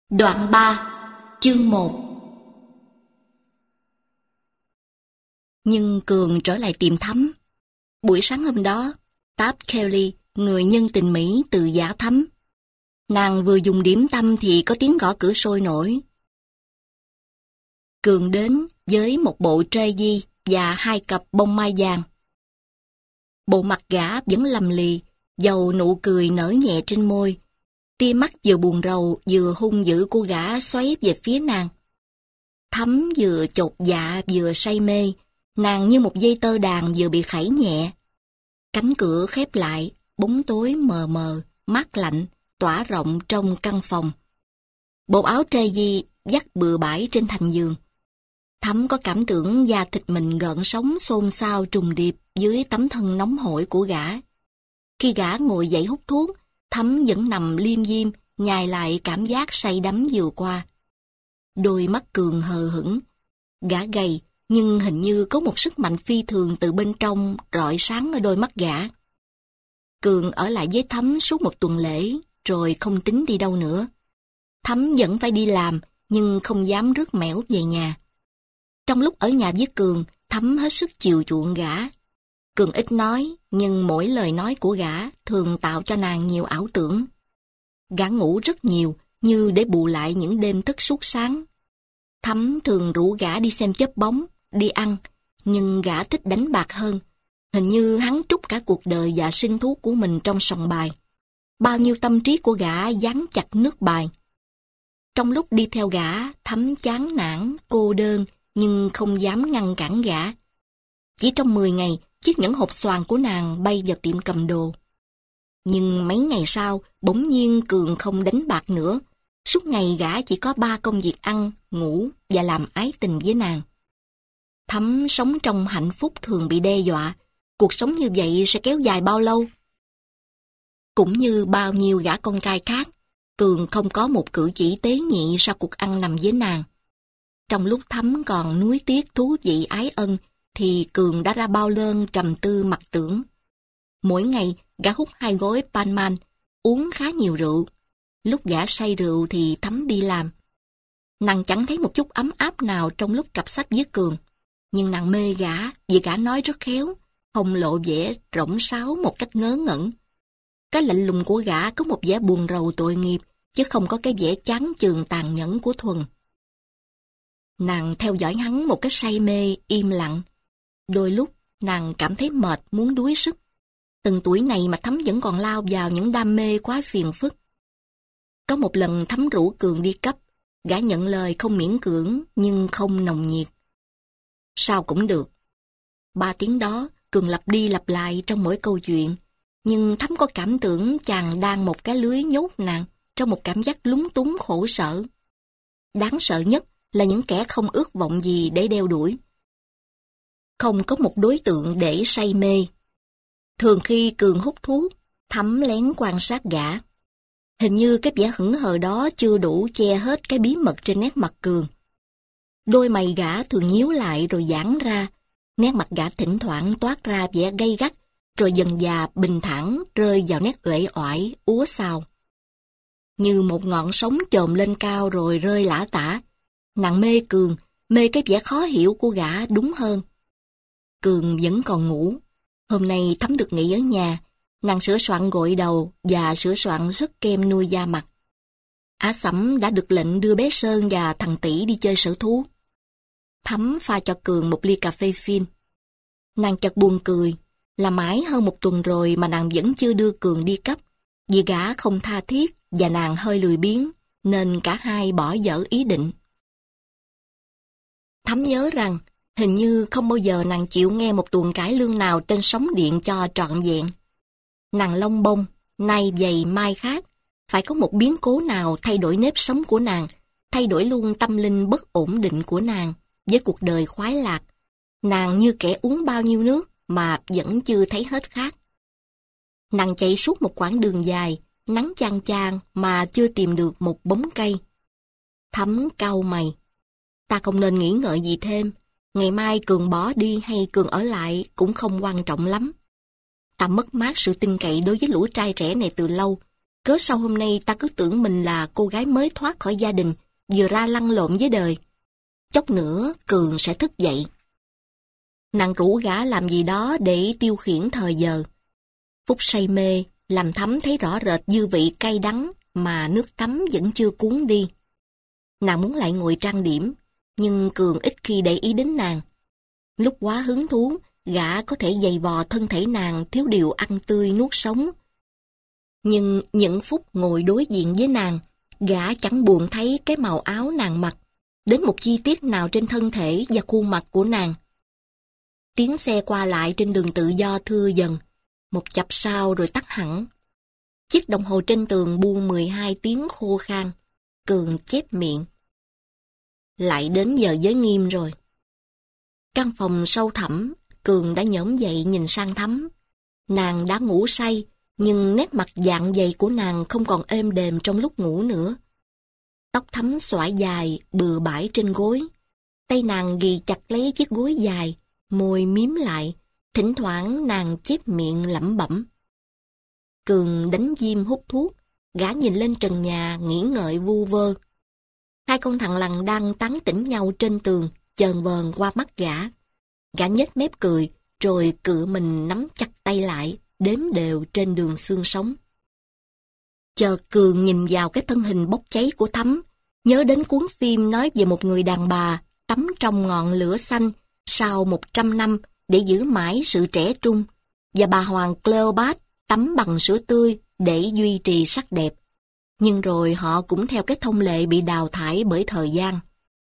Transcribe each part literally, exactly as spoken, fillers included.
Đoạn ba, chương một. Nhưng Cường trở lại tìm Thắm. Buổi sáng hôm đó, Tab Kelly, người nhân tình Mỹ từ giả Thắm. Nàng vừa dùng điểm tâm thì có tiếng gõ cửa sôi nổi. Cường đến với một bộ trê di và hai cặp bông mai vàng. Bộ mặt gã vẫn lầm lì, dầu nụ cười nở nhẹ trên môi. Tia mắt vừa buồn rầu vừa hung dữ của gã xoáy về phía nàng. Thắm vừa chột dạ vừa say mê, nàng như một dây tơ đàn vừa bị khảy nhẹ. Cánh cửa khép lại, bóng tối mờ mờ, mát lạnh, tỏa rộng trong căn phòng. Bộ áo trê di vắt bừa bãi trên thành giường. Thắm có cảm tưởng da thịt mình gợn sóng xôn xao trùng điệp dưới tấm thân nóng hổi của gã. Khi gã ngồi dậy hút thuốc, Thắm vẫn nằm liêm diêm, nhai lại cảm giác say đắm vừa qua. Đôi mắt Cường hờ hững. Gã gầy, nhưng hình như có một sức mạnh phi thường từ bên trong rọi sáng ở đôi mắt gã. Cường ở lại với Thắm suốt một tuần lễ, rồi không tính đi đâu nữa. Thắm vẫn phải đi làm, nhưng không dám rước mẻo về nhà. Trong lúc ở nhà với Cường, Thắm hết sức chiều chuộng gã. Cường ít nói, nhưng mỗi lời nói của gã thường tạo cho nàng nhiều ảo tưởng. Gã ngủ rất nhiều, như để bù lại những đêm thức suốt sáng. Thắm thường rủ gã đi xem chớp bóng, đi ăn, nhưng gã thích đánh bạc hơn. Hình như hắn trút cả cuộc đời và sinh thú của mình trong sòng bài. Bao nhiêu tâm trí của gã dán chặt nước bài. Trong lúc đi theo gã, Thắm chán nản, cô đơn, nhưng không dám ngăn cản gã. Chỉ trong mười ngày, chiếc nhẫn hộp xoàn của nàng bay vào tiệm cầm đồ. Nhưng mấy ngày sau, bỗng nhiên Cường không đánh bạc nữa. Suốt ngày gã chỉ có ba công việc ăn, ngủ và làm ái tình với nàng. Thắm sống trong hạnh phúc thường bị đe dọa. Cuộc sống như vậy sẽ kéo dài bao lâu? Cũng như bao nhiêu gã con trai khác, Cường không có một cử chỉ tế nhị sau cuộc ăn nằm với nàng. Trong lúc Thắm còn nuối tiếc thú vị ái ân, thì Cường đã ra bao lơn trầm tư mặc tưởng. Mỗi ngày, gã hút hai gói Panman, uống khá nhiều rượu. Lúc gã say rượu thì Thắm đi làm. Nàng chẳng thấy một chút ấm áp nào trong lúc cặp sách với Cường. Nhưng nàng mê gã vì gã nói rất khéo, không lộ vẻ rỗng sáo một cách ngớ ngẩn. Cái lạnh lùng của gã có một vẻ buồn rầu tội nghiệp, chứ không có cái vẻ chán chường tàn nhẫn của Thuần. Nàng theo dõi hắn một cách say mê, im lặng. Đôi lúc, nàng cảm thấy mệt, muốn đuối sức. Từng tuổi này mà Thắm vẫn còn lao vào những đam mê quá phiền phức. Có một lần Thắm rủ Cường đi cấp, gã nhận lời không miễn cưỡng, nhưng không nồng nhiệt. Sao cũng được. Ba tiếng đó, Cường lặp đi lặp lại trong mỗi câu chuyện, nhưng Thắm có cảm tưởng chàng đang một cái lưới nhốt nàng trong một cảm giác lúng túng khổ sở. Đáng sợ nhất là những kẻ không ước vọng gì để đeo đuổi. Không có một đối tượng để say mê. Thường khi Cường hút thuốc, Thắm lén quan sát gã. Hình như cái vẻ hững hờ đó chưa đủ che hết cái bí mật trên nét mặt Cường. Đôi mày gã thường nhíu lại rồi giãn ra, nét mặt gã thỉnh thoảng toát ra vẻ gay gắt, rồi dần dà bình thản rơi vào nét uể oải, úa xào. Như một ngọn sóng chồm lên cao rồi rơi lả tả. Nàng mê Cường, mê cái vẻ khó hiểu của gã đúng hơn. Cường vẫn còn ngủ. Hôm nay Thắm được nghỉ ở nhà, nàng sửa soạn gội đầu và sửa soạn sức kem nuôi da mặt. Á Sẩm đã được lệnh đưa bé Sơn và thằng Tỷ đi chơi sở thú. Thắm pha cho Cường một ly cà phê phin. Nàng chợt buồn cười, là mãi hơn một tuần rồi mà nàng vẫn chưa đưa Cường đi cấp, vì gã không tha thiết và nàng hơi lười biếng, nên cả hai bỏ dở ý định. Thắm nhớ rằng, hình như không bao giờ nàng chịu nghe một tuồng cải lương nào trên sóng điện cho trọn vẹn. Nàng lông bông, nay vầy mai khác, phải có một biến cố nào thay đổi nếp sống của nàng, thay đổi luôn tâm linh bất ổn định của nàng, với cuộc đời khoái lạc. Nàng như kẻ uống bao nhiêu nước mà vẫn chưa thấy hết khát. Nàng chạy suốt một quãng đường dài, nắng chang chang mà chưa tìm được một bóng cây. Thắm cau mày. Ta không nên nghĩ ngợi gì thêm. Ngày mai Cường bỏ đi hay Cường ở lại cũng không quan trọng lắm. Ta mất mát sự tin cậy đối với lũ trai trẻ này từ lâu. Cớ sao hôm nay ta cứ tưởng mình là cô gái mới thoát khỏi gia đình, vừa ra lăn lộn với đời. Chốc nữa Cường sẽ thức dậy. Nàng rủ gã làm gì đó để tiêu khiển thời giờ. Phút say mê, làm Thắm thấy rõ rệt dư vị cay đắng mà nước tắm vẫn chưa cuốn đi. Nàng muốn lại ngồi trang điểm, nhưng Cường ít khi để ý đến nàng. Lúc quá hứng thú, gã có thể giày vò thân thể nàng thiếu điều ăn tươi nuốt sống. Nhưng những phút ngồi đối diện với nàng, gã chẳng buồn thấy cái màu áo nàng mặc, đến một chi tiết nào trên thân thể và khuôn mặt của nàng. Tiếng xe qua lại trên đường tự do thưa dần, một chập sau rồi tắt hẳn. Chiếc đồng hồ trên tường buông mười hai tiếng khô khan. Cường chép miệng. Lại đến giờ giới nghiêm rồi. Căn phòng sâu thẳm, Cường đã nhổm dậy nhìn sang Thắm. Nàng đã ngủ say, nhưng nét mặt dạng dày của nàng không còn êm đềm trong lúc ngủ nữa. Tóc Thắm xõa dài, bừa bãi trên gối. Tay nàng ghì chặt lấy chiếc gối dài, môi miếm lại, thỉnh thoảng nàng chép miệng lẩm bẩm. Cường đánh diêm hút thuốc, gã nhìn lên trần nhà nghĩ ngợi vu vơ. Hai con thằng lằn đang tán tỉnh nhau trên tường, chờn vờn qua mắt gã. Gã nhếch mép cười, rồi cựa mình nắm chặt tay lại, đếm đều trên đường xương sống. Chợt Cường nhìn vào cái thân hình bốc cháy của Thắm, nhớ đến cuốn phim nói về một người đàn bà tắm trong ngọn lửa xanh sau một trăm năm để giữ mãi sự trẻ trung, và bà hoàng Cleopat tắm bằng sữa tươi để duy trì sắc đẹp. Nhưng rồi họ cũng theo cái thông lệ bị đào thải bởi thời gian.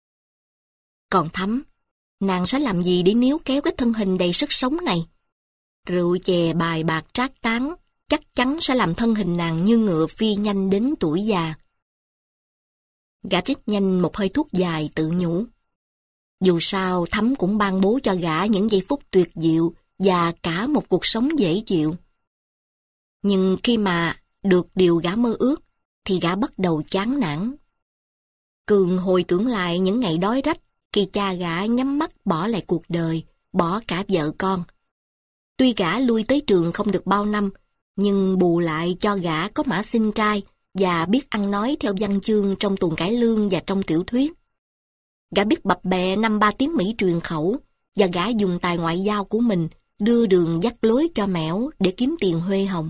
Còn Thắm, nàng sẽ làm gì để níu kéo cái thân hình đầy sức sống này? Rượu chè bài bạc trác tán chắc chắn sẽ làm thân hình nàng như ngựa phi nhanh đến tuổi già. Gã rít nhanh một hơi thuốc dài tự nhủ. Dù sao Thắm cũng ban bố cho gã những giây phút tuyệt diệu và cả một cuộc sống dễ chịu. Nhưng khi mà được điều gã mơ ước, thì gã bắt đầu chán nản. Cường hồi tưởng lại những ngày đói rách khi cha gã nhắm mắt bỏ lại cuộc đời, bỏ cả vợ con. Tuy gã lui tới trường không được bao năm, nhưng bù lại cho gã có mã sinh trai và biết ăn nói theo văn chương trong tuồng cải lương và trong tiểu thuyết. Gã biết bập bẹ năm ba tiếng Mỹ truyền khẩu, và gã dùng tài ngoại giao của mình đưa đường dắt lối cho Mẻo để kiếm tiền huê hồng.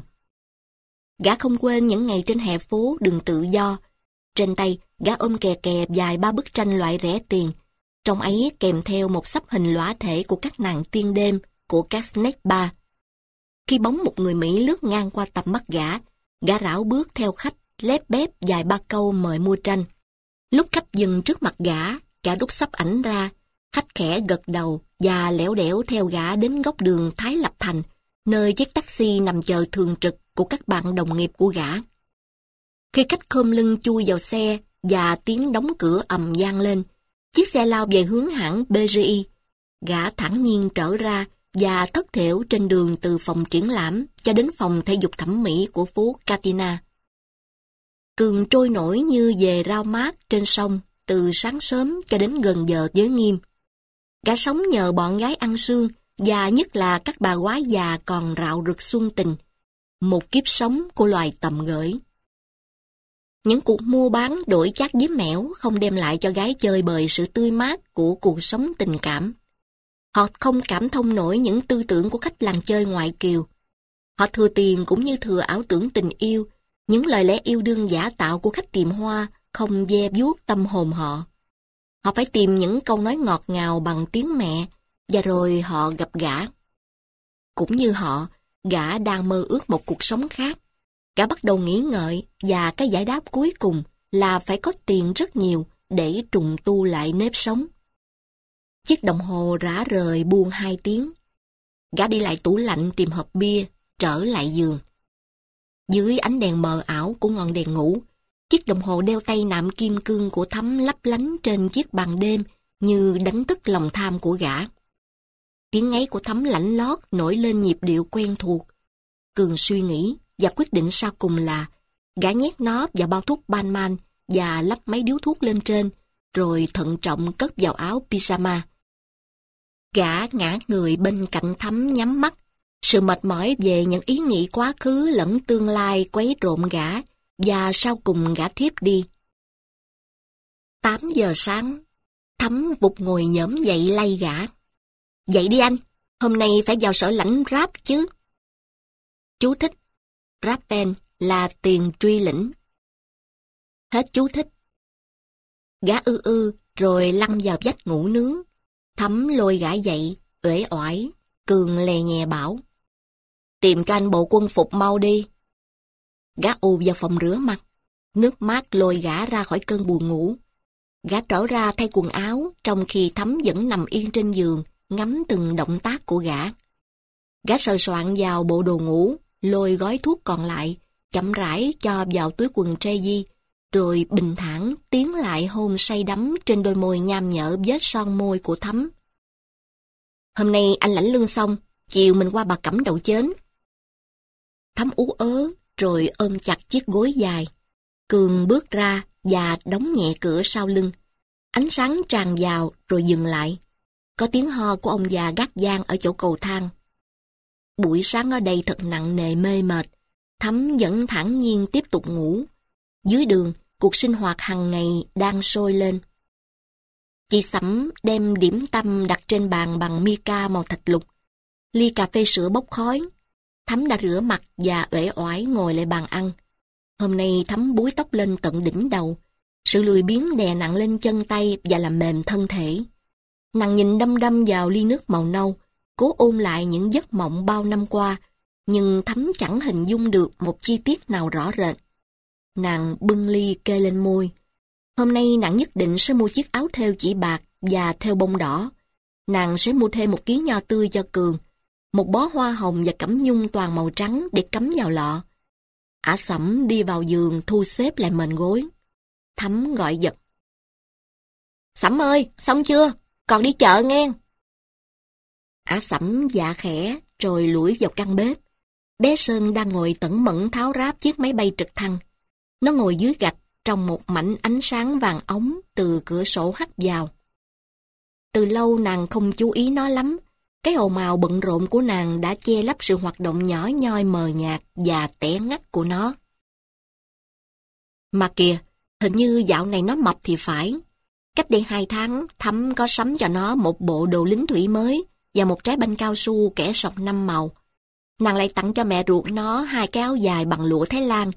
Gã không quên những ngày trên hè phố đường tự do. Trên tay, gã ôm kè kè vài ba bức tranh loại rẻ tiền, trong ấy kèm theo một xấp hình lõa thể của các nàng tiên đêm của các snack bar. Khi bóng một người Mỹ lướt ngang qua tầm mắt gã, gã rảo bước theo khách, lép bép vài ba câu mời mua tranh. Lúc khách dừng trước mặt gã, gã rút xấp ảnh ra, khách khẽ gật đầu và lẻo đẻo theo gã đến góc đường Thái Lập Thành, nơi chiếc taxi nằm chờ thường trực của các bạn đồng nghiệp của gã. Khi khách khom lưng chui vào xe và tiếng đóng cửa ầm vang lên, chiếc xe lao về hướng hãng bê giê i. Gã thản nhiên trở ra và thất thểu trên đường từ phòng triển lãm cho đến phòng thể dục thẩm mỹ của phố Katina. Cường trôi nổi như về rau mát trên sông từ sáng sớm cho đến gần giờ giới nghiêm. Gã sống nhờ bọn gái ăn sương và nhất là các bà quá già còn rạo rực xuân tình, một kiếp sống của loài tầm gửi. Những cuộc mua bán đổi chác với Mẻo không đem lại cho gái chơi bời sự tươi mát của cuộc sống tình cảm. Họ không cảm thông nổi những tư tưởng của khách làng chơi ngoại kiều. Họ thừa tiền cũng như thừa ảo tưởng tình yêu, những lời lẽ yêu đương giả tạo của khách tiệm hoa không ve vuốt tâm hồn họ. Họ phải tìm những câu nói ngọt ngào bằng tiếng mẹ, và rồi họ gặp gã. Cũng như họ, gã đang mơ ước một cuộc sống khác. Gã bắt đầu nghĩ ngợi, và cái giải đáp cuối cùng là phải có tiền rất nhiều để trùng tu lại nếp sống. Chiếc đồng hồ rã rời buông hai tiếng. Gã đi lại tủ lạnh tìm hộp bia, trở lại giường. Dưới ánh đèn mờ ảo của ngọn đèn ngủ, chiếc đồng hồ đeo tay nạm kim cương của Thắm lấp lánh trên chiếc bàn đêm như đánh thức lòng tham của gã. Tiếng ngáy của Thắm lạnh lót nổi lên nhịp điệu quen thuộc. Cường suy nghĩ và quyết định sau cùng là gã nhét nó vào bao thuốc Banman và lắp mấy điếu thuốc lên trên, rồi thận trọng cất vào áo pyjama. Gã ngã người bên cạnh Thắm nhắm mắt. Sự mệt mỏi về những ý nghĩ quá khứ lẫn tương lai quấy rộn gã và sau cùng gã thiếp đi. Tám giờ sáng, Thắm vụt ngồi nhổm dậy lay gã. Dậy đi anh, hôm nay phải vào sở lãnh ráp chứ. Chú thích, rappen là tiền truy lĩnh. Hết chú thích. Gã ư ư rồi lăn vào vách ngủ nướng. Thắm lôi gã dậy, uể oải, Cường lè nhẹ bảo. Tìm cho anh bộ quân phục mau đi. Gã ù vào phòng rửa mặt. Nước mát lôi gã ra khỏi cơn buồn ngủ. Gã trở ra thay quần áo, trong khi Thắm vẫn nằm yên trên giường, ngắm từng động tác của gã. Gã sờ soạn vào bộ đồ ngủ, lôi gói thuốc còn lại, chậm rãi cho vào túi quần Tracy, rồi bình thản tiến lại hôn say đắm trên đôi môi nham nhở vết son môi của Thắm. Hôm nay anh lãnh lương xong, chiều mình qua Bà Cẩm Đậu Chến. Thắm ú ớ, rồi ôm chặt chiếc gối dài. Cường bước ra và đóng nhẹ cửa sau lưng. Ánh sáng tràn vào rồi dừng lại. Có tiếng ho của ông già gác giang ở chỗ cầu thang. Buổi sáng ở đây thật nặng nề mê mệt. Thắm vẫn thản nhiên tiếp tục ngủ. Dưới đường, cuộc sinh hoạt hàng ngày đang sôi lên. Chị Sẩm đem điểm tâm đặt trên bàn bằng mica màu thạch lục. Ly cà phê sữa bốc khói. Thắm đã rửa mặt và uể oải ngồi lại bàn ăn. Hôm nay Thắm búi tóc lên tận đỉnh đầu. Sự lười biếng đè nặng lên chân tay và làm mềm thân thể. Nàng nhìn đăm đăm vào ly nước màu nâu, cố ôn lại những giấc mộng bao năm qua, nhưng Thắm chẳng hình dung được một chi tiết nào rõ rệt. Nàng bưng ly kê lên môi. Hôm nay nàng nhất định sẽ mua chiếc áo thêu chỉ bạc và thêu bông đỏ. Nàng sẽ mua thêm một ký nho tươi cho Cường, một bó hoa hồng và cẩm nhung toàn màu trắng để cắm vào lọ. Ả Sẩm đi vào giường thu xếp lại mền gối. Thắm gọi giật. Sẩm ơi, xong chưa? Còn đi chợ nghe. Ả Sẩm dạ khẽ rồi lủi vào căn bếp. Bé Sơn đang ngồi tẩn mẫn tháo ráp chiếc máy bay trực thăng. Nó ngồi dưới gạch trong một mảnh ánh sáng vàng ống từ cửa sổ hắt vào. Từ lâu nàng không chú ý nó lắm. Cái ồn ào bận rộn của nàng đã che lấp sự hoạt động nhỏ nhoi mờ nhạt và tẻ ngắt của nó. Mà kìa, hình như dạo này nó mập thì phải. Cách đây hai tháng, Thắm có sắm cho nó một bộ đồ lính thủy mới và một trái banh cao su kẻ sọc năm màu. Nàng lại tặng cho mẹ ruột nó hai cái áo dài bằng lụa Thái Lan.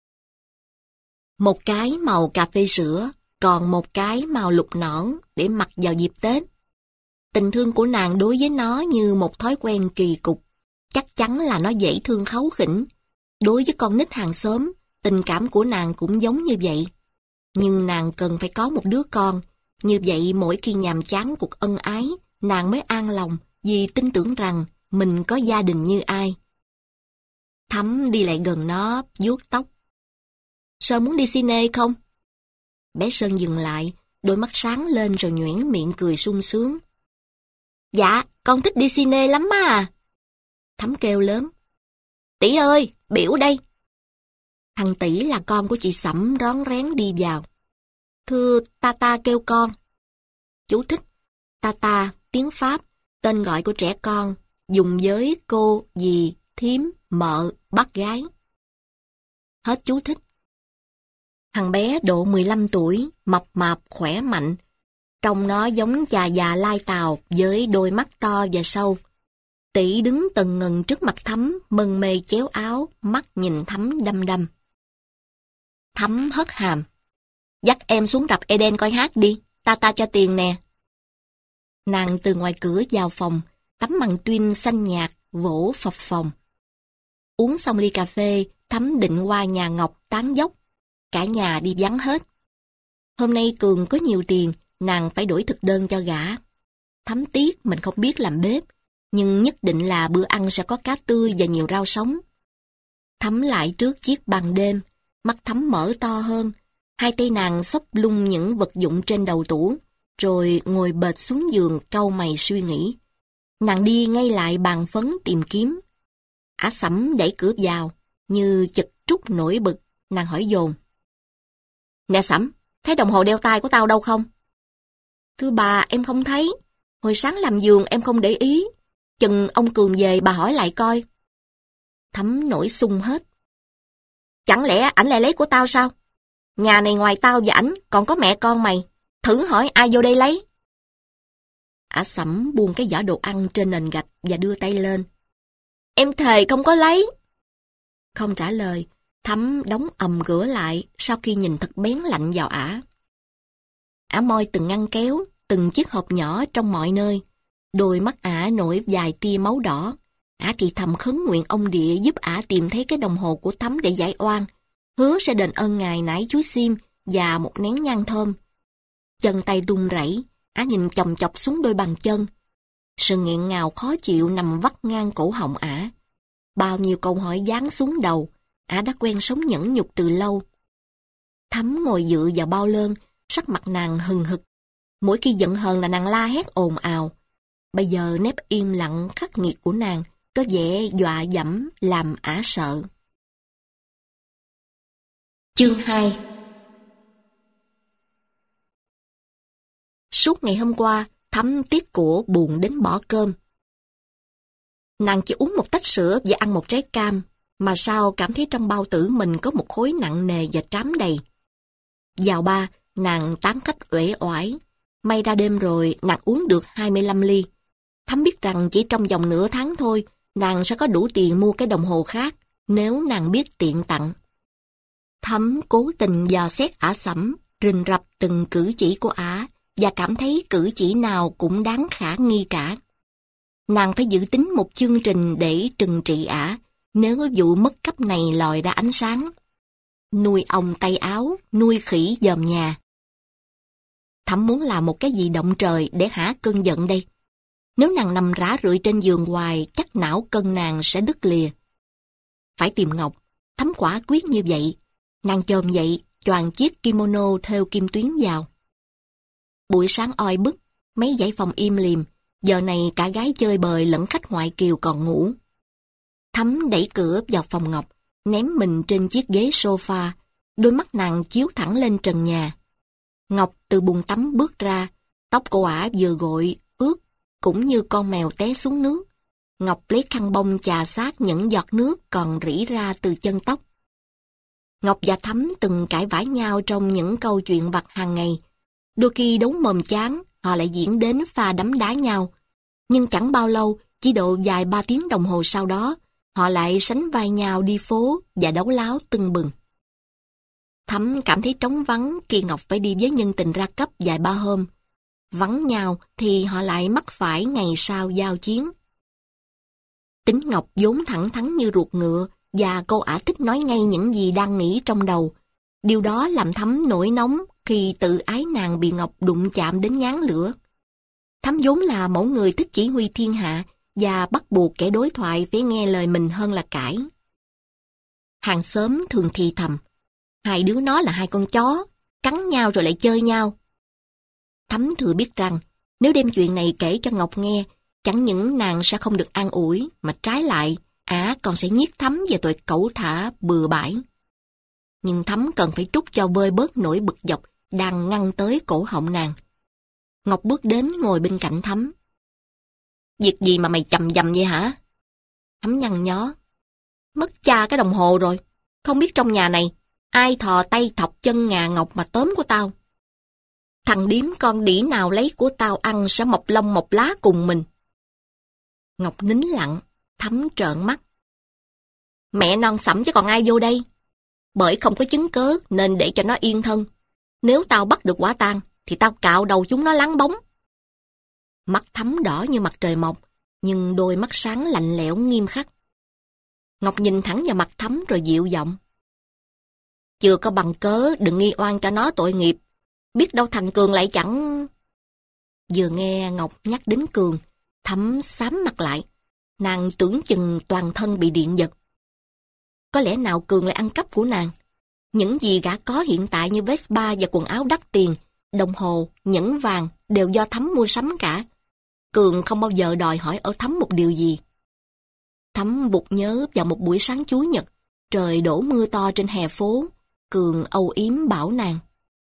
Một cái màu cà phê sữa, còn một cái màu lục nõn để mặc vào dịp Tết. Tình thương của nàng đối với nó như một thói quen kỳ cục. Chắc chắn là nó dễ thương kháu khỉnh. Đối với con nít hàng xóm, tình cảm của nàng cũng giống như vậy. Nhưng nàng cần phải có một đứa con. Như vậy mỗi khi nhàm chán cuộc ân ái, nàng mới an lòng vì tin tưởng rằng mình có gia đình như ai. Thắm đi lại gần nó, vuốt tóc. Sơn muốn đi cine không? Bé Sơn dừng lại, đôi mắt sáng lên rồi nhoẻn miệng cười sung sướng. Dạ, con thích đi cine lắm à. Thắm kêu lớn. Tỷ ơi, biểu đây. Thằng Tỷ là con của chị Sẩm rón rén đi vào. Thưa, Tata kêu con. Chú thích. Tata, tiếng Pháp, tên gọi của trẻ con, dùng với cô, dì, thím, mợ, bác gái. Hết chú thích. Thằng bé độ mười lăm tuổi, mập mạp, khỏe mạnh. Trông nó giống chà già lai tàu với đôi mắt to và sâu. Tỷ đứng tần ngần trước mặt Thắm, mân mê chéo áo, mắt nhìn Thắm đăm đăm. Thắm hất hàm. Dắt em xuống rạp Eden coi hát đi, Tata cho tiền nè. Nàng từ ngoài cửa vào phòng, tấm màn tuyên xanh nhạt, vỗ phập phồng. Uống xong ly cà phê, Thắm định qua nhà Ngọc tán dốc. Cả nhà đi vắng hết. Hôm nay Cường có nhiều tiền, nàng phải đổi thực đơn cho gã. Thắm tiếc mình không biết làm bếp, nhưng nhất định là bữa ăn sẽ có cá tươi và nhiều rau sống. Thắm lại trước chiếc bàn đêm, mắt Thắm mở to hơn, hai tay nàng xốc lung những vật dụng trên đầu tủ, rồi ngồi bệt xuống giường cau mày suy nghĩ. Nàng đi ngay lại bàn phấn tìm kiếm. Ả Sẩm đẩy cửa vào, như chực trút nổi bực, nàng hỏi dồn. Nè Sẩm, thấy đồng hồ đeo tay của tao đâu không? Thưa bà, em không thấy. Hồi sáng làm giường em không để ý. Chừng ông Cường về bà hỏi lại coi. Thắm nổi sung hết. Chẳng lẽ ảnh lại lấy của tao sao? Nhà này ngoài tao và ảnh còn có mẹ con mày. Thử hỏi ai vô đây lấy? Ả Sẩm buông cái giỏ đồ ăn trên nền gạch và đưa tay lên. Em thề không có lấy. Không trả lời, Thắm đóng ầm cửa lại sau khi nhìn thật bén lạnh vào Ả. Ả moi từng ngăn kéo, từng chiếc hộp nhỏ trong mọi nơi. Đôi mắt Ả nổi vài tia máu đỏ. Ả thì thầm khấn nguyện ông địa giúp Ả tìm thấy cái đồng hồ của Thắm để giải oan, hứa sẽ đền ơn ngài nải chuối xiêm và một nén nhang thơm. Chân tay run rẩy, Ả nhìn chòng chọc xuống đôi bàn chân. Sự nghẹn ngào khó chịu nằm vắt ngang cổ họng Ả. Bao nhiêu câu hỏi giáng xuống đầu, Ả đã quen sống nhẫn nhục từ lâu. Thắm ngồi dựa vào bao lơn, sắc mặt nàng hừng hực. Mỗi khi giận hờn là nàng la hét ồn ào. Bây giờ nếp im lặng khắc nghiệt của nàng có vẻ dọa dẫm làm Ả sợ. Chương hai. Suốt ngày hôm qua, Thắm tiếc của buồn đến bỏ cơm. Nàng chỉ uống một tách sữa và ăn một trái cam, mà sao cảm thấy trong bao tử mình có một khối nặng nề và trám đầy. Vào ba, nàng tán cách uể oải. May ra đêm rồi, nàng uống được hai mươi lăm ly. Thắm biết rằng chỉ trong vòng nửa tháng thôi, nàng sẽ có đủ tiền mua cái đồng hồ khác, nếu nàng biết tiện tặng. Thắm cố tình dò xét Ả Sẩm, rình rập từng cử chỉ của Ả, và cảm thấy cử chỉ nào cũng đáng khả nghi cả. Nàng phải dự tính một chương trình để trừng trị Ả, nếu vụ mất cắp này lòi ra ánh sáng. Nuôi ong tay áo, nuôi khỉ dòm nhà. Thắm muốn làm một cái gì động trời để hả cơn giận đây. Nếu nàng nằm rã rượi trên giường hoài, chắc não cân nàng sẽ đứt lìa. Phải tìm Ngọc, Thắm quả quyết như vậy. Nàng chồm dậy, choàng chiếc kimono thêu kim tuyến vào. Buổi sáng oi bức, mấy dãy phòng im lìm, giờ này cả gái chơi bời lẫn khách ngoại kiều còn ngủ. Thắm đẩy cửa vào phòng Ngọc, ném mình trên chiếc ghế sofa, đôi mắt nàng chiếu thẳng lên trần nhà. Ngọc từ bồn tắm bước ra, tóc cô ả vừa gội, ướt, cũng như con mèo té xuống nước. Ngọc lấy khăn bông chà sát những giọt nước còn rỉ ra từ chân tóc. Ngọc và Thắm từng cãi vã nhau trong những câu chuyện vặt hàng ngày. Đôi khi đấu mồm chán, họ lại diễn đến pha đấm đá nhau. Nhưng chẳng bao lâu, chỉ độ vài ba tiếng đồng hồ sau đó, họ lại sánh vai nhau đi phố và đấu láo tưng bừng. Thắm cảm thấy trống vắng khi Ngọc phải đi với nhân tình ra cấp vài ba hôm. Vắng nhau thì họ lại mắc phải ngày sau giao chiến. Tính Ngọc vốn thẳng thắn như ruột ngựa, và cô ả thích nói ngay những gì đang nghĩ trong đầu. Điều đó làm Thắm nổi nóng khi tự ái nàng bị Ngọc đụng chạm đến nhán lửa. Thắm vốn là mẫu người thích chỉ huy thiên hạ và bắt buộc kẻ đối thoại phải nghe lời mình hơn là cãi. Hàng xóm thường thì thầm, hai đứa nó là hai con chó, cắn nhau rồi lại chơi nhau. Thắm thừa biết rằng nếu đem chuyện này kể cho Ngọc nghe, chẳng những nàng sẽ không được an ủi, mà trái lại, Ả còn sẽ nhiếc Thắm về tội cẩu thả bừa bãi. Nhưng Thắm cần phải trút cho vơi bớt nỗi bực dọc đang ngăn tới cổ họng nàng. Ngọc bước đến ngồi bên cạnh Thắm. Việc gì mà mày chầm chầm vậy hả? Thắm nhăn nhó. Mất cha cái đồng hồ rồi. Không biết trong nhà này, ai thò tay thọc chân ngà Ngọc mà tóm của tao. Thằng điếm con đĩ nào lấy của tao ăn sẽ mọc lông mọc lá cùng mình. Ngọc nín lặng, Thắm trợn mắt. Mẹ non sẩm chứ còn ai vô đây. Bởi không có chứng cớ nên để cho nó yên thân. Nếu tao bắt được quả tang thì tao cạo đầu chúng nó láng bóng. Mắt Thắm đỏ như mặt trời mọc, nhưng đôi mắt sáng lạnh lẽo nghiêm khắc. Ngọc nhìn thẳng vào mặt Thắm rồi dịu giọng. Chưa có bằng cớ đừng nghi oan cho nó tội nghiệp. Biết đâu thằng Cường lại chẳng... Vừa nghe Ngọc nhắc đến Cường, Thắm xám mặt lại. Nàng tưởng chừng toàn thân bị điện giật. Có lẽ nào Cường lại ăn cắp của nàng? Những gì gã có hiện tại như Vespa và quần áo đắt tiền, đồng hồ, nhẫn vàng đều do Thắm mua sắm cả. Cường không bao giờ đòi hỏi ở Thắm một điều gì. Thắm bụt nhớ vào một buổi sáng Chủ nhật, trời đổ mưa to trên hè phố. Cường âu yếm bảo nàng.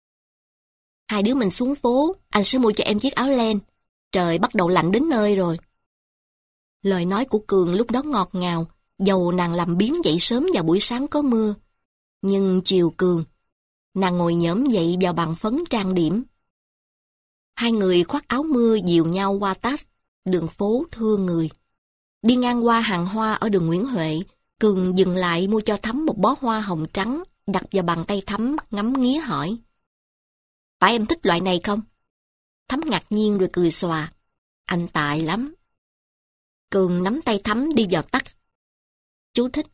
Hai đứa mình xuống phố, anh sẽ mua cho em chiếc áo len. Trời bắt đầu lạnh đến nơi rồi. Lời nói của Cường lúc đó ngọt ngào, dầu nàng làm biếng dậy sớm vào buổi sáng có mưa. Nhưng chiều cường, nàng ngồi nhổm dậy vào bàn phấn trang điểm. Hai người khoác áo mưa dìu nhau qua taxi, đường phố thưa người. Đi ngang qua hàng hoa ở đường Nguyễn Huệ, Cường dừng lại mua cho Thắm một bó hoa hồng trắng, đặt vào bàn tay Thắm ngắm nghía hỏi. Phải em thích loại này không? Thắm ngạc nhiên rồi cười xòa. Anh tài lắm. Cường nắm tay Thắm đi vào taxi. Chú thích.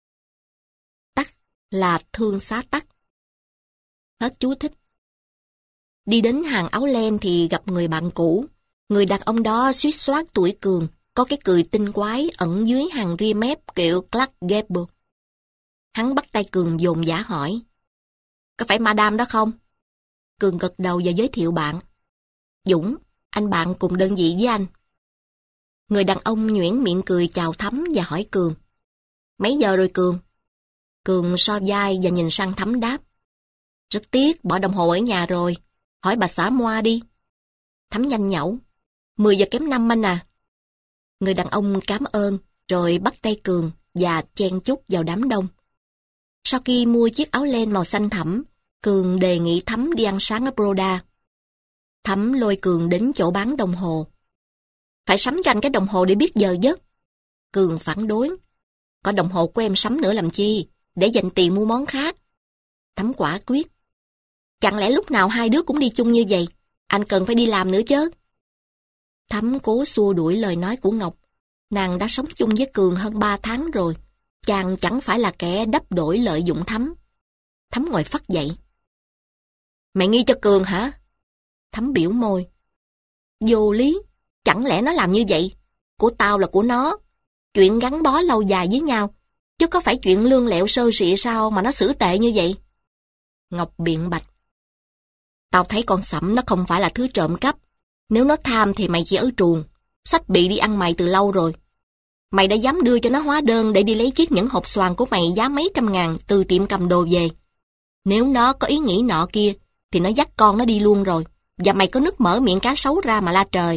Taxi là thương xá tắc. Hết chú thích. Đi đến hàng áo len thì gặp người bạn cũ. Người đàn ông đó suýt soát tuổi Cường, có cái cười tinh quái ẩn dưới hàng ria mép kiểu Clark Gable. Hắn bắt tay Cường dồn dã hỏi. Có phải Madame đó không? Cường gật đầu và giới thiệu bạn. Dũng, anh bạn cùng đơn vị với anh. Người đàn ông nhuyễn miệng cười chào Thắm và hỏi Cường. Mấy giờ rồi Cường? Cường so vai và nhìn sang Thắm đáp. Rất tiếc, bỏ đồng hồ ở nhà rồi. Hỏi bà xã Moa đi. Thắm nhanh nhẩu. Mười giờ kém năm anh à. Người đàn ông cảm ơn, rồi bắt tay Cường và chen chúc vào đám đông. Sau khi mua chiếc áo len màu xanh thẳm, Cường đề nghị Thắm đi ăn sáng ở Broda. Thắm lôi Cường đến chỗ bán đồng hồ. Phải sắm cho anh cái đồng hồ để biết giờ giấc. Cường phản đối. Có đồng hồ của em sắm nữa làm chi, để dành tiền mua món khác. Thắm quả quyết. Chẳng lẽ lúc nào hai đứa cũng đi chung như vậy, anh cần phải đi làm nữa chứ. Thắm cố xua đuổi lời nói của Ngọc. Nàng đã sống chung với Cường hơn ba tháng rồi. Chàng chẳng phải là kẻ đắp đổi lợi dụng Thắm. Thắm ngồi phắt dậy. Mày nghi cho Cường hả? Thắm biểu môi. Vô lý, chẳng lẽ nó làm như vậy? Của tao là của nó. Chuyện gắn bó lâu dài với nhau, chứ có phải chuyện lương lẹo sơ sịa sao mà nó xử tệ như vậy? Ngọc biện bạch. Tao thấy con Sẩm nó không phải là thứ trộm cắp. Nếu nó tham thì mày chỉ ở truồng. Xách bị đi ăn mày từ lâu rồi. Mày đã dám đưa cho nó hóa đơn để đi lấy chiếc nhẫn hộp xoàn của mày giá mấy trăm ngàn từ tiệm cầm đồ về. Nếu nó có ý nghĩ nọ kia, thì nó dắt con nó đi luôn rồi. Và mày có nước mở miệng cá sấu ra mà la trời.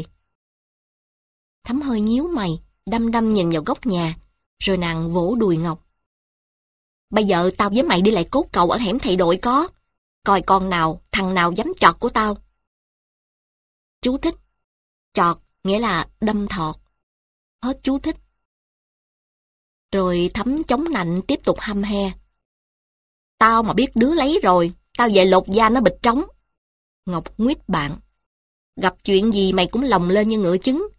Thắm hơi nhíu mày, đăm đăm nhìn vào góc nhà, rồi nàng vỗ đùi Ngọc. Bây giờ tao với mày đi lại cốt cầu ở hẻm thầy đội có. Coi con nào, thằng nào dám chọt của tao. Chú thích. Chọt nghĩa là đâm thọt. Hết chú thích. Rồi Thắm chống nạnh tiếp tục hăm he. Tao mà biết đứa lấy rồi, tao về lột da nó bịch trống. Ngọc nguyết bạn. Gặp chuyện gì mày cũng lồng lên như ngựa trứng.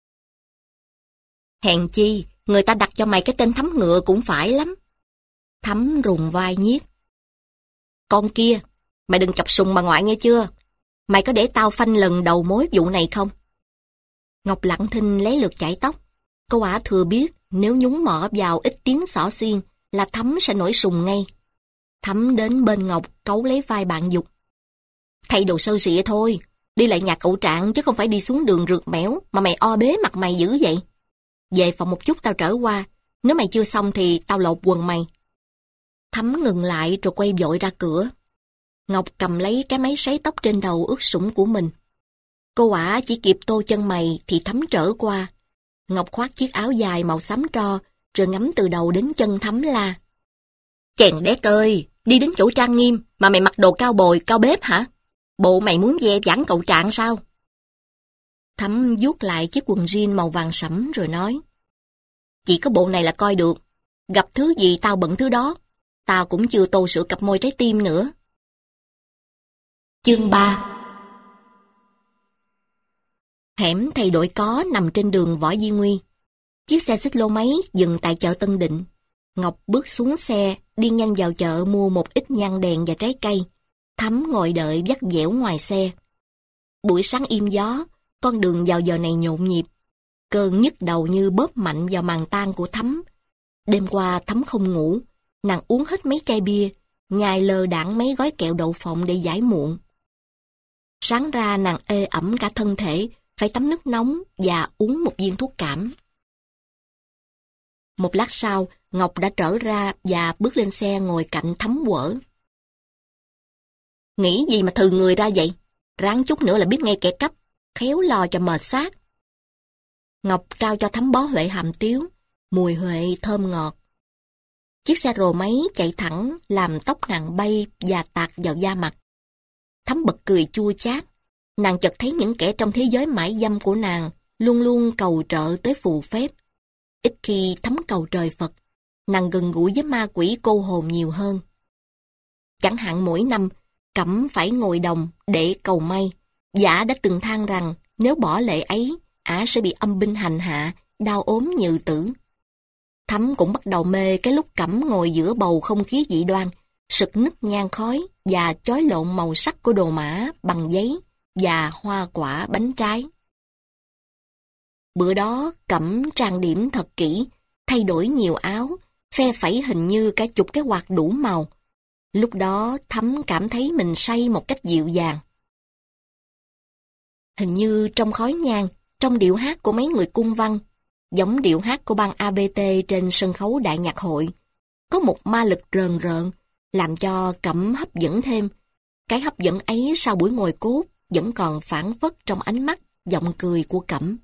Hèn chi, người ta đặt cho mày cái tên Thắm ngựa cũng phải lắm. Thắm rùng vai nhiếc. Con kia, mày đừng chọc sùng bà ngoại nghe chưa? Mày có để tao phanh lần đầu mối vụ này không? Ngọc lặng thinh lấy lượt chải tóc. Cô ả thừa biết nếu nhúng mỏ vào ít tiếng xỏ xiên là Thắm sẽ nổi sùng ngay. Thắm đến bên Ngọc cấu lấy vai bạn dục. Thay đồ sơ sịa thôi, đi lại nhà cậu Trạng chứ không phải đi xuống đường rượt mẻo mà mày o bế mặt mày dữ vậy. Về phòng một chút tao trở qua, nếu mày chưa xong thì tao lột quần mày. Thắm ngừng lại rồi quay vội ra cửa. Ngọc cầm lấy cái máy sấy tóc trên đầu ướt sũng của mình. Cô ả chỉ kịp tô chân mày thì Thắm trở qua. Ngọc khoác chiếc áo dài màu xám tro, rồi ngắm từ đầu đến chân Thắm la. Chèn đét ơi, đi đến chỗ trang nghiêm mà mày mặc đồ cao bồi, cao bếp hả? Bộ mày muốn ve vãn cậu Trạng sao? Thắm vuốt lại chiếc quần jean màu vàng sẫm rồi nói. Chỉ có bộ này là coi được. Gặp thứ gì tao bận thứ đó. Tao cũng chưa tô sữa cặp môi trái tim nữa. Chương ba. Hẻm thầy đội có nằm trên đường Võ Di Nguy. Chiếc xe xích lô máy dừng tại chợ Tân Định. Ngọc bước xuống xe, đi nhanh vào chợ mua một ít nhang đèn và trái cây. Thắm ngồi đợi vắt vẻo ngoài xe. Buổi sáng im gió, con đường vào giờ này nhộn nhịp. Cơn nhức đầu như bóp mạnh vào màng tan của Thắm. Đêm qua Thắm không ngủ, nàng uống hết mấy chai bia, nhai lơ đãng mấy gói kẹo đậu phộng để giải muộn. Sáng ra nàng ê ẩm cả thân thể, phải tắm nước nóng và uống một viên thuốc cảm. Một lát sau, Ngọc đã trở ra và bước lên xe ngồi cạnh Thắm quở. Nghĩ gì mà thừ người ra vậy? Ráng chút nữa là biết ngay kẻ cắp, khéo lò cho mờ xác. Ngọc trao cho Thắm bó huệ hàm tiếu, mùi huệ thơm ngọt. Chiếc xe rồ máy chạy thẳng, làm tóc nàng bay và tạt vào da mặt. Thắm bật cười chua chát. Nàng chợt thấy những kẻ trong thế giới mãi dâm của nàng luôn luôn cầu trợ tới phù phép. Ít khi Thắm cầu trời Phật, nàng gần gũi với ma quỷ cô hồn nhiều hơn. Chẳng hạn mỗi năm, Cẩm phải ngồi đồng để cầu may. Giả đã từng than rằng nếu bỏ lệ ấy, ả sẽ bị âm binh hành hạ, đau ốm nhừ tử. Thắm cũng bắt đầu mê cái lúc Cẩm ngồi giữa bầu không khí dị đoan, sực nức nhang khói và chói lộn màu sắc của đồ mã bằng giấy và hoa quả bánh trái. Bữa đó Cẩm trang điểm thật kỹ, thay đổi nhiều áo, phe phẩy hình như cả chục cái quạt đủ màu. Lúc đó Thắm cảm thấy mình say một cách dịu dàng. Hình như trong khói nhang, trong điệu hát của mấy người cung văn, giống điệu hát của băng a bê tê trên sân khấu đại nhạc hội, có một ma lực rờn rợn, làm cho Cẩm hấp dẫn thêm. Cái hấp dẫn ấy sau buổi ngồi cốt vẫn còn phảng phất trong ánh mắt, giọng cười của Cẩm.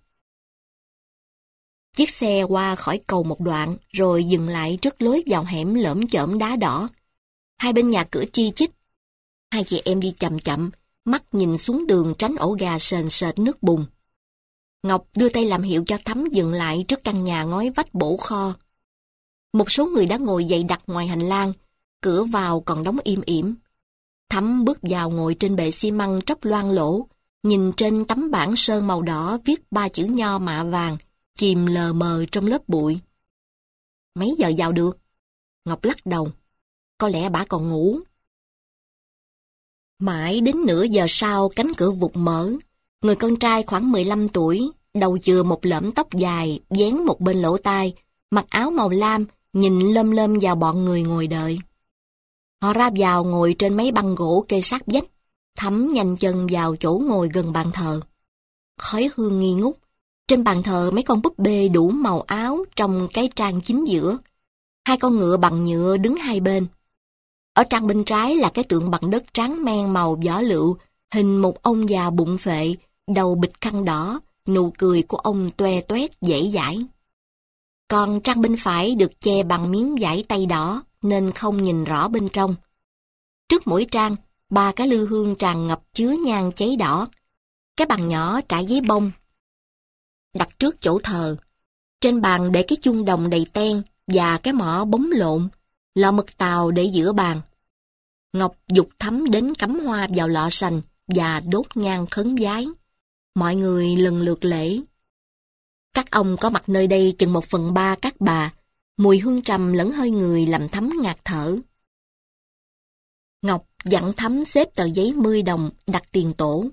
Chiếc xe qua khỏi cầu một đoạn, rồi dừng lại trước lối vào hẻm lởm chởm đá đỏ. Hai bên nhà cửa chi chít. Hai chị em đi chậm chậm, mắt nhìn xuống đường tránh ổ gà sền sệt nước bùn. Ngọc đưa tay làm hiệu cho Thắm dừng lại trước căn nhà ngói vách bổ kho. Một số người đã ngồi dậy đặt ngoài hành lang, cửa vào còn đóng im ỉm. Thắm bước vào ngồi trên bệ xi măng tróc loang lỗ, nhìn trên tấm bảng sơn màu đỏ viết ba chữ nho mạ vàng, chìm lờ mờ trong lớp bụi. Mấy giờ vào được? Ngọc lắc đầu. Có lẽ bà còn ngủ. Mãi đến nửa giờ sau cánh cửa vụt mở. Người con trai khoảng mười lăm tuổi, đầu chừa một lỡm tóc dài, vén một bên lỗ tai, mặc áo màu lam, nhìn lơm lơm vào bọn người ngồi đợi. Họ ra vào ngồi trên mấy băng gỗ kê sát vách, Thắm nhanh chân vào chỗ ngồi gần bàn thờ. Khói hương nghi ngút, trên bàn thờ mấy con búp bê đủ màu áo trong cái trang chính giữa. Hai con ngựa bằng nhựa đứng hai bên. Ở trang bên trái là cái tượng bằng đất trắng men màu vỏ lựu, hình một ông già bụng phệ, đầu bịch khăn đỏ, nụ cười của ông toe toét dễ dãi. Còn trang bên phải được che bằng miếng vải tay đỏ, nên không nhìn rõ bên trong. Trước mỗi trang, ba cái lư hương tràn ngập chứa nhang cháy đỏ. Cái bàn nhỏ trải giấy bông, đặt trước chỗ thờ. Trên bàn để cái chuông đồng đầy ten và cái mõ bóng lộn, lọ mực tàu để giữa bàn. Ngọc giục Thắm đến cắm hoa vào lọ sành và đốt nhang khấn vái. Mọi người lần lượt lễ. Các ông có mặt nơi đây chừng một phần ba các bà, mùi hương trầm lẫn hơi người làm Thắm ngạt thở. Ngọc dặn Thắm xếp tờ giấy mươi đồng đặt tiền tổ.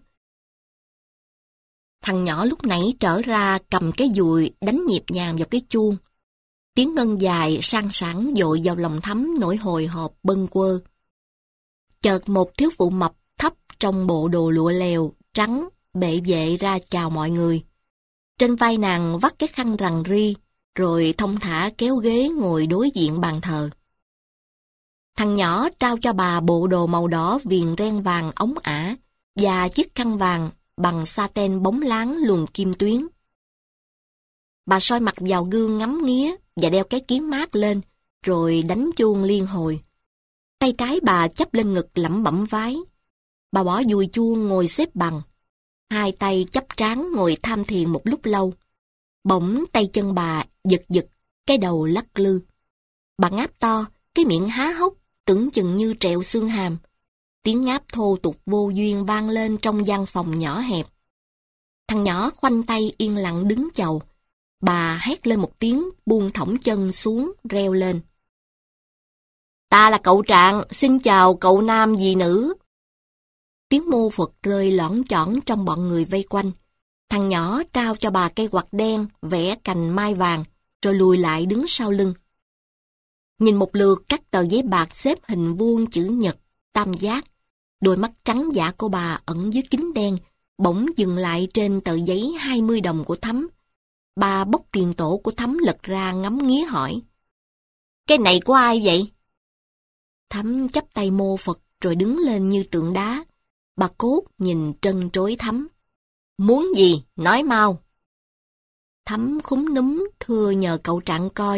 Thằng nhỏ lúc nãy trở ra cầm cái dùi đánh nhịp nhàng vào cái chuông. Tiếng ngân dài sang sảng dội vào lòng Thắm nỗi hồi hộp bâng quơ. Chợt một thiếu phụ mập thấp trong bộ đồ lụa lèo trắng bệ vệ ra chào mọi người. Trên vai nàng vắt cái khăn rằn ri, rồi thong thả kéo ghế ngồi đối diện bàn thờ. Thằng nhỏ trao cho bà bộ đồ màu đỏ viền ren vàng ống ả và chiếc khăn vàng bằng sa-ten bóng láng luồn kim tuyến. Bà soi mặt vào gương ngắm nghía và đeo cái kiếng mát lên, rồi đánh chuông liên hồi. Tay trái bà chắp lên ngực lẩm bẩm vái. Bà bỏ dùi chuông ngồi xếp bằng. Hai tay chắp trán ngồi tham thiền một lúc lâu. Bỗng tay chân bà giật giật, cái đầu lắc lư. Bà ngáp to, cái miệng há hốc, tưởng chừng như trẹo xương hàm. Tiếng ngáp thô tục vô duyên vang lên trong gian phòng nhỏ hẹp. Thằng nhỏ khoanh tay yên lặng đứng chầu. Bà hét lên một tiếng, buông thõng chân xuống, reo lên. Ta là cậu Trạng, xin chào cậu nam dì nữ. Tiếng mô Phật rơi lõng chõng trong bọn người vây quanh. Thằng nhỏ trao cho bà cây quạt đen, vẽ cành mai vàng, rồi lùi lại đứng sau lưng. Nhìn một lượt các tờ giấy bạc xếp hình vuông chữ nhật, tam giác, đôi mắt trắng dã của bà ẩn dưới kính đen, bỗng dừng lại trên tờ giấy hai mươi đồng của Thắm. Bà bốc tiền tổ của Thắm lật ra ngắm nghía hỏi. Cái này của ai vậy? Thắm chắp tay mô Phật rồi đứng lên như tượng đá. Bà Cốt nhìn trân trối Thắm. Muốn gì? Nói mau. Thắm khúm núm thưa nhờ cậu Trạng coi,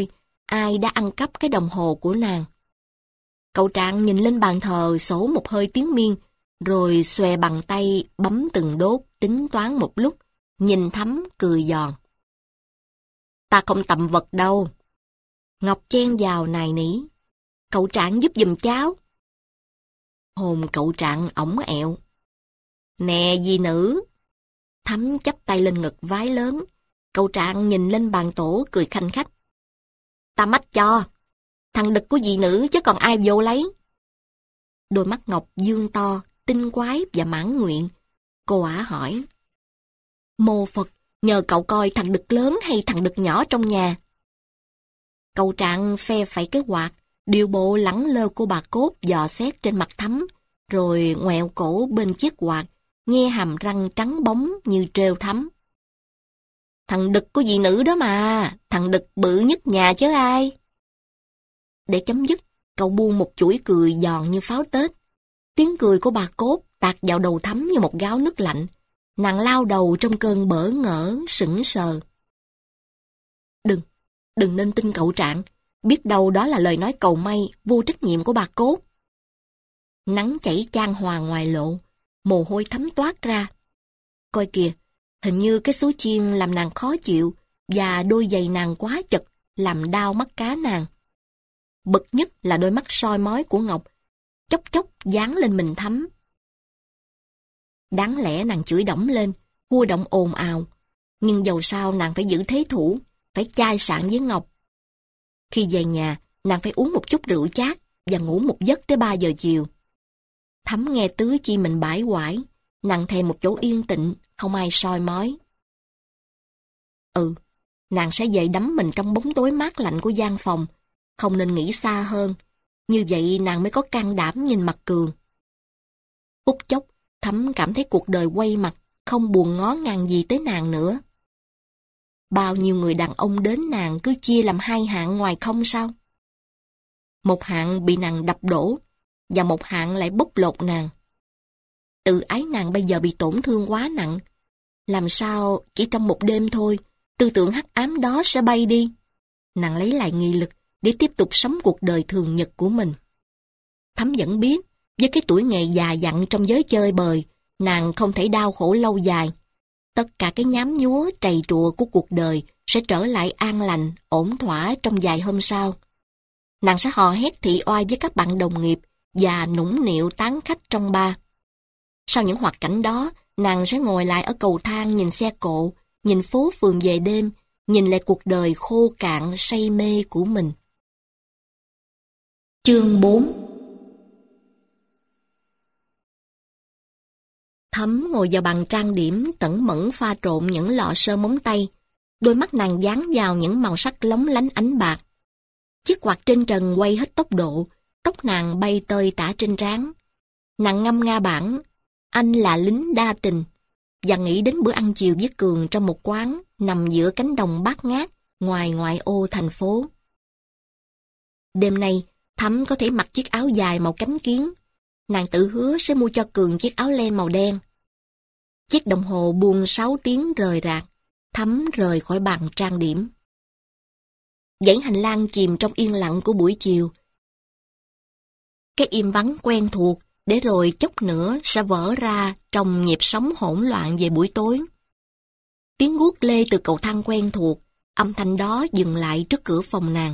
ai đã ăn cắp cái đồng hồ của nàng. Cậu Trạng nhìn lên bàn thờ sổ một hơi tiếng miên, rồi xòe bàn tay bấm từng đốt tính toán một lúc, nhìn Thắm cười giòn. Ta không tầm vật đâu. Ngọc chen vào nài nỉ. Cậu Trạng giúp giùm cháu. Hồn cậu Trạng ổng ẹo. Nè dì nữ. Thắm chắp tay lên ngực vái lớn. Cậu Trạng nhìn lên bàn tổ cười khanh khách. Ta mách cho. Thằng đực của dì nữ chứ còn ai vô lấy. Đôi mắt Ngọc dương to, tinh quái và mãn nguyện. Cô ả hỏi. Mô Phật, nhờ cậu coi thằng đực lớn hay thằng đực nhỏ trong nhà. Cậu Trạng phe phẩy cái quạt, điều bộ lẳng lơ cô bà cốt dò xét trên mặt Thắm, rồi ngoẹo cổ bên chiếc quạt, nghe hàm răng trắng bóng như trêu Thắm. Thằng đực của dì nữ đó mà, thằng đực bự nhất nhà chứ ai. Để chấm dứt, cậu buông một chuỗi cười giòn như pháo Tết. Tiếng cười của bà cốt tạt vào đầu Thắm như một gáo nước lạnh. Nàng lao đầu trong cơn bỡ ngỡ, sững sờ. Đừng, đừng nên tin cậu Trạng, biết đâu đó là lời nói cầu may, vô trách nhiệm của bà cốt. Nắng chảy chan hòa ngoài lộ, mồ hôi thấm toát ra. Coi kìa, hình như cái số chiên làm nàng khó chịu, và đôi giày nàng quá chật, làm đau mắt cá nàng. Bực nhất là đôi mắt soi mói của Ngọc, chốc chốc dán lên mình Thắm. Đáng lẽ nàng chửi đổng lên, hua động ồn ào, nhưng dầu sao nàng phải giữ thế thủ, phải chai sạn với Ngọc. Khi về nhà, nàng phải uống một chút rượu chát và ngủ một giấc tới ba giờ chiều. Thắm nghe tứ chi mình bãi quải, nàng thèm một chỗ yên tĩnh, không ai soi mói. Ừ, nàng sẽ dậy đắm mình trong bóng tối mát lạnh của gian phòng, không nên nghĩ xa hơn, như vậy nàng mới có can đảm nhìn mặt Cường. Phút chốc, Thắm cảm thấy cuộc đời quay mặt, không buồn ngó ngàng gì tới nàng nữa. Bao nhiêu người đàn ông đến nàng cứ chia làm hai hạng ngoài không sao? Một hạng bị nàng đập đổ, và một hạng lại bóc lột nàng. Tự ái nàng bây giờ bị tổn thương quá nặng. Làm sao chỉ trong một đêm thôi, tư tưởng hắc ám đó sẽ bay đi. Nàng lấy lại nghị lực để tiếp tục sống cuộc đời thường nhật của mình. Thắm vẫn biết, với cái tuổi nghề già dặn trong giới chơi bời, nàng không thể đau khổ lâu dài. Tất cả cái nhám nhúa trầy trụa của cuộc đời sẽ trở lại an lành, ổn thỏa trong vài hôm sau. Nàng sẽ hò hét thị oai với các bạn đồng nghiệp và nũng nịu tán khách trong bar. Sau những hoạt cảnh đó, nàng sẽ ngồi lại ở cầu thang nhìn xe cộ, nhìn phố phường về đêm, nhìn lại cuộc đời khô cạn say mê của mình. Chương bốn. Thắm ngồi vào bàn trang điểm tẩn mẫn pha trộn những lọ sơn móng tay. Đôi mắt nàng dán vào những màu sắc lóng lánh ánh bạc. Chiếc quạt trên trần quay hết tốc độ, tóc nàng bay tơi tả trên trán. Nàng ngâm nga bản Anh là lính đa tình, và nghĩ đến bữa ăn chiều với Cường trong một quán nằm giữa cánh đồng bát ngát ngoài ngoại ô thành phố. Đêm nay, Thắm có thể mặc chiếc áo dài màu cánh kiến. Nàng tự hứa sẽ mua cho Cường chiếc áo len màu đen. Chiếc đồng hồ buông sáu tiếng rời rạc, Thắm rời khỏi bàn trang điểm. Dãy hành lang chìm trong yên lặng của buổi chiều. Cái im vắng quen thuộc, để rồi chốc nữa sẽ vỡ ra trong nhịp sống hỗn loạn về buổi tối. Tiếng guốc lê từ cầu thang quen thuộc, âm thanh đó dừng lại trước cửa phòng nàng.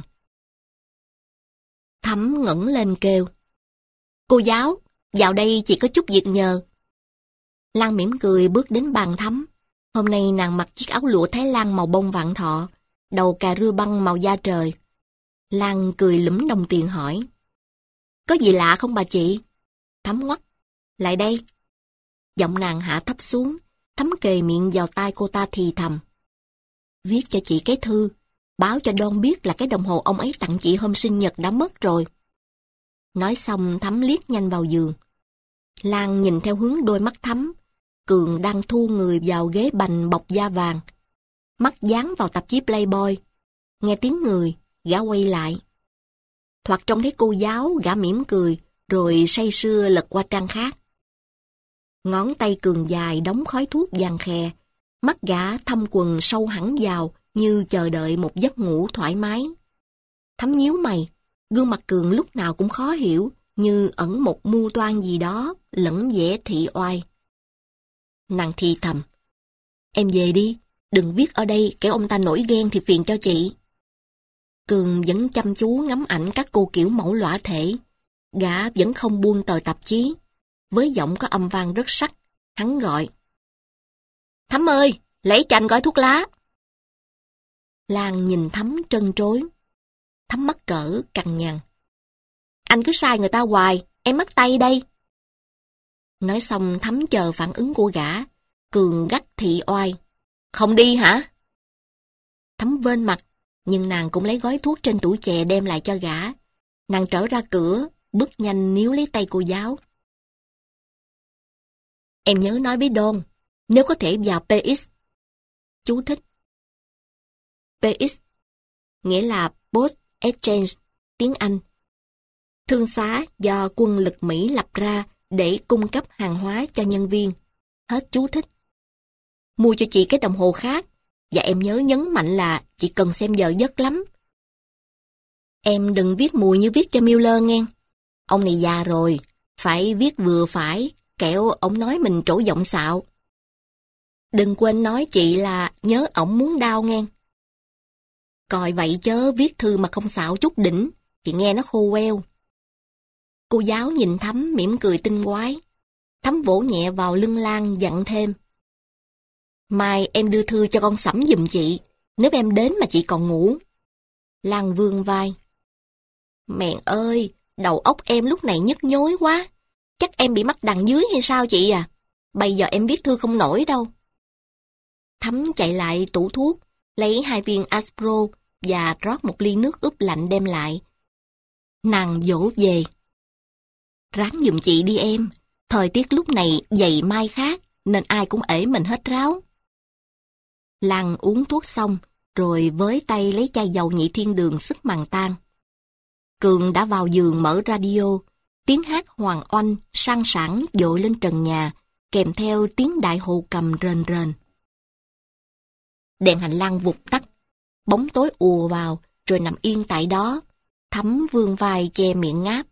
Thắm ngẩng lên kêu. Cô giáo, vào đây chị có chút việc nhờ. Lan mỉm cười bước đến bàn Thắm. Hôm nay nàng mặc chiếc áo lụa Thái Lan màu bông vạn thọ, đầu cà rưa băng màu da trời. Lan cười lúm đồng tiền hỏi. Có gì lạ không bà chị? Thắm ngoắt. Lại đây. Giọng nàng hạ thấp xuống, Thắm kề miệng vào tai cô ta thì thầm. Viết cho chị cái thư, báo cho Don biết là cái đồng hồ ông ấy tặng chị hôm sinh nhật đã mất rồi. Nói xong Thắm liếc nhanh vào giường. Lan nhìn theo hướng đôi mắt Thắm. Cường đang thu người vào ghế bành bọc da vàng. Mắt dán vào tạp chí Playboy. Nghe tiếng người, gã quay lại. Thoạt trông thấy cô giáo, gã mỉm cười, rồi say sưa lật qua trang khác. Ngón tay Cường dài đóng khói thuốc vàng khè. Mắt gã thâm quần sâu hẳn vào như chờ đợi một giấc ngủ thoải mái. Thắm nhíu mày, gương mặt Cường lúc nào cũng khó hiểu, như ẩn một mưu toan gì đó, lẫn vẻ thị oai. Nàng thì thầm, em về đi, đừng viết ở đây, kẻo ông ta nổi ghen thì phiền cho chị. Cường vẫn chăm chú ngắm ảnh các cô kiểu mẫu lõa thể. Gã vẫn không buông tờ tạp chí. Với giọng có âm vang rất sắc, hắn gọi. Thắm ơi, lấy cho anh gói thuốc lá. Lan nhìn Thắm trân trối. Thắm mắc cỡ, cằn nhằn. Anh cứ sai người ta hoài, em mắc tay đây. Nói xong Thắm chờ phản ứng của gã. Cường gắt thị oai. Không đi hả? Thắm vênh mặt, nhưng nàng cũng lấy gói thuốc trên tủ chè đem lại cho gã. Nàng trở ra cửa, bước nhanh níu lấy tay cô giáo. Em nhớ nói với Đôn, nếu có thể vào pê ích. Chú thích. pê ích nghĩa là Post Exchange, tiếng Anh. Thương xá do quân lực Mỹ lập ra để cung cấp hàng hóa cho nhân viên. Hết chú thích. Mua cho chị cái đồng hồ khác, và em nhớ nhấn mạnh là chị cần xem giờ giấc lắm. Em đừng viết mùi như viết cho Miller nghe. Ông này già rồi, phải viết vừa phải, kẻo ông nói mình trổ giọng xạo. Đừng quên nói chị là nhớ ổng muốn đau nghe. Coi vậy chớ viết thư mà không xạo chút đỉnh, thì nghe nó khô queo. Cô giáo nhìn Thắm mỉm cười tinh quái. Thắm vỗ nhẹ vào lưng Lan dặn thêm. Mai em đưa thư cho con Sẩm giùm chị, nếu em đến mà chị còn ngủ. Lan vươn vai. Mẹ ơi, đầu óc em lúc này nhức nhối quá. Chắc em bị mắc đằng dưới hay sao chị à? Bây giờ em viết thư không nổi đâu. Thắm chạy lại tủ thuốc, lấy hai viên Aspro và rót một ly nước ướp lạnh đem lại. Nàng dỗ về. Ráng giùm chị đi em, thời tiết lúc này dày mai khác, nên ai cũng ể mình hết ráo. Lan uống thuốc xong, rồi với tay lấy chai dầu nhị thiên đường sức màng tan. Cường đã vào giường mở radio, tiếng hát hoàng oanh, sang sảng dội lên trần nhà, kèm theo tiếng đại hồ cầm rền rền. Đèn hành lang vụt tắt, bóng tối ùa vào, rồi nằm yên tại đó, Thắm vươn vai che miệng ngáp.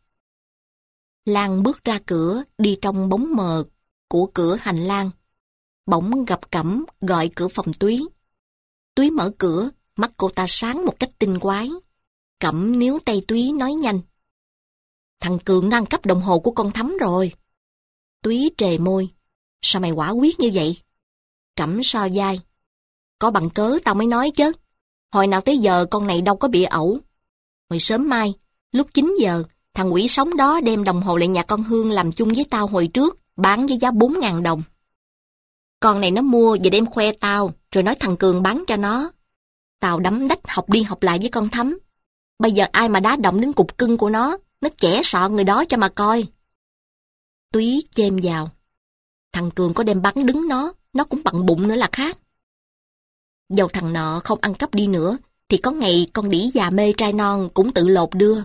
Lan bước ra cửa, đi trong bóng mờ của cửa hành lang. Bỗng gặp Cẩm gọi cửa phòng Túy. Túy mở cửa, mắt cô ta sáng một cách tinh quái. Cẩm níu tay Túy nói nhanh. Thằng Cường nó ăn cắp đồng hồ của con Thắm rồi. Túy trề môi. Sao mày quả quyết như vậy? Cẩm so vai. Có bằng cớ tao mới nói chứ. Hồi nào tới giờ con này đâu có bị ẩu. Hồi sớm mai, lúc chín giờ, thằng quỷ sống đó đem đồng hồ lại nhà con Hương làm chung với tao hồi trước, bán với giá bốn ngàn đồng. Con này nó mua và đem khoe tao, rồi nói thằng Cường bán cho nó. Tao đấm đách học đi học lại với con Thắm. Bây giờ ai mà đá động đến cục cưng của nó, nó chẻ sọ người đó cho mà coi. Túy chêm vào. Thằng Cường có đem bắn đứng nó, nó cũng bằng bụng nữa là khác. Dầu thằng nọ không ăn cắp đi nữa, thì có ngày con đĩ già mê trai non cũng tự lột đưa.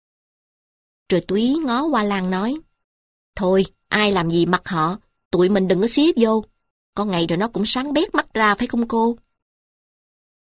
Rồi Túy ngó qua Lan nói. Thôi, ai làm gì mặc họ, tụi mình đừng có xía vô. Có ngày rồi nó cũng sáng bét mắt ra phải không cô?